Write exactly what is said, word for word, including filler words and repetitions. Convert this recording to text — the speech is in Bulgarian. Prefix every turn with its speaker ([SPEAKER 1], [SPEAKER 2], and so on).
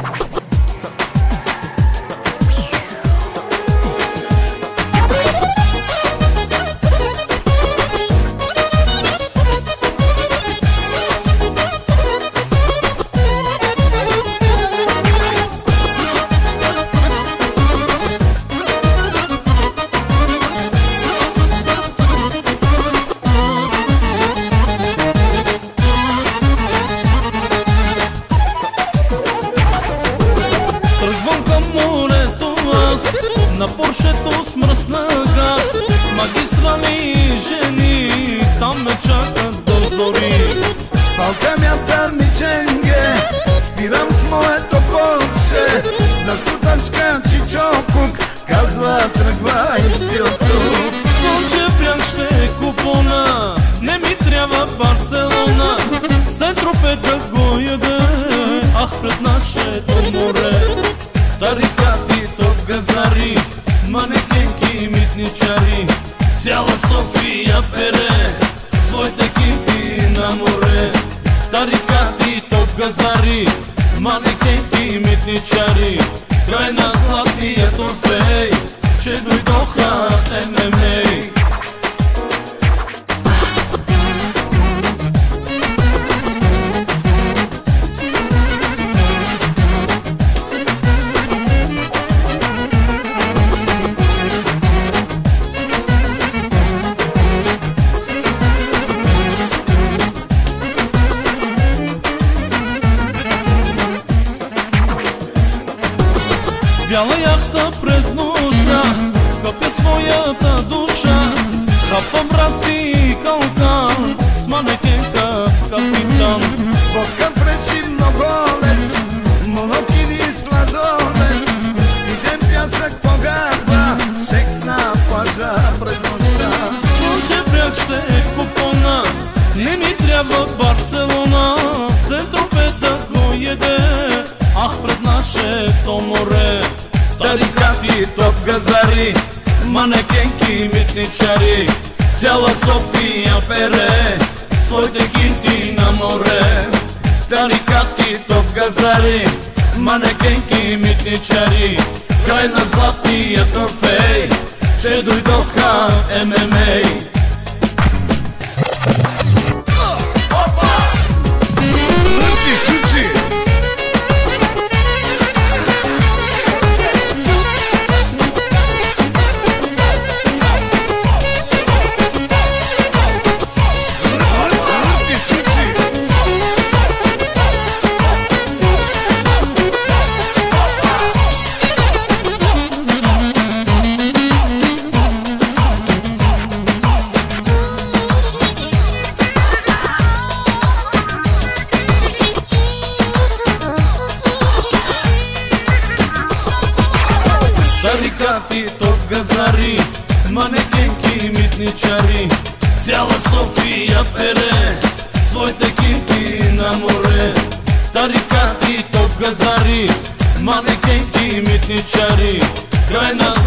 [SPEAKER 1] На Поршето с мръсна газ, магистрали жени, там ме чакат до зори.
[SPEAKER 2] Спалка мята ми ченге, спирам с моето Порше, за студачка Чичокук, казва тръгвай си от тук.
[SPEAKER 1] Слънчев бряг ще е купона, не ми трябва Барселона, Сен-Тропе да го яде, ах пред нашето море. Тарикати, топ газари, манекенки, митничари, цяла София пере своите кинти на море. Тарикати, топ газари, манекенки, митничари, край на златния торфей, че дойдоха Ем Ем Ей. Бяла яхта през нощта, къпя своята душа, хапвам брат си калкан, с манекенка капитан.
[SPEAKER 2] Водка пречи много лет, монокини сладолет, сидем пясък по гърба, секс на плажа през нощта.
[SPEAKER 1] Слънчев бряг ще е купона, не ми трябва Барселона, Сен-Тропе да го яде, ах пред нашето море.
[SPEAKER 2] Тарикати, топ газари, манекенки, митничари, цяла София пере своите кинти на море. Тарикати, топ газари, манекенки, митничари, край на златния торфей, че дойдоха Ем Ем Ей.
[SPEAKER 1] Тарикати, топ газари, манекенки, митничари, цяла София пере своите кинти на море. Тарикати, топ газари, манекенки, митничари, край на